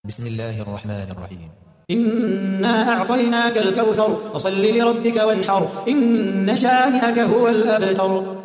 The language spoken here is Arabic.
بسم الله الرحمن الرحيم. إنا أعطيناك الكوثر فصل لربك وانحر إن شانئك هو الأبتر.